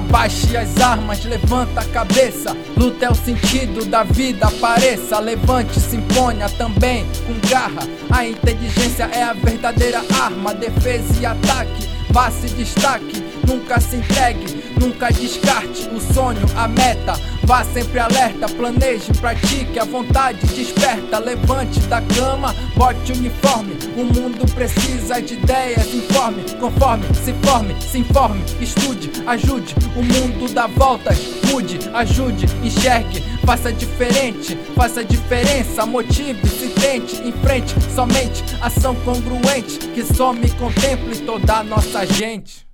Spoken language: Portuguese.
Abaixe as armas, levanta a cabeça. Luta é o sentido da vida, apareça. Levante, se imponha também com garra. A inteligência é a verdadeira arma. Defesa e ataque, vá se destaque. Nunca se entregue, nunca descarte o sonho, a meta. Vá sempre alerta, planeje, pratique. A vontade desperta, levante da cama, bote o uniforme. O mundo precisa de ideias, informe, conforme, se informe, estude, ajude. O mundo dá voltas, mude, ajude, enxergue. Faça diferente, faça diferença. Motive, se tente, enfrente somente ação congruente que só me contemple toda a nossa gente.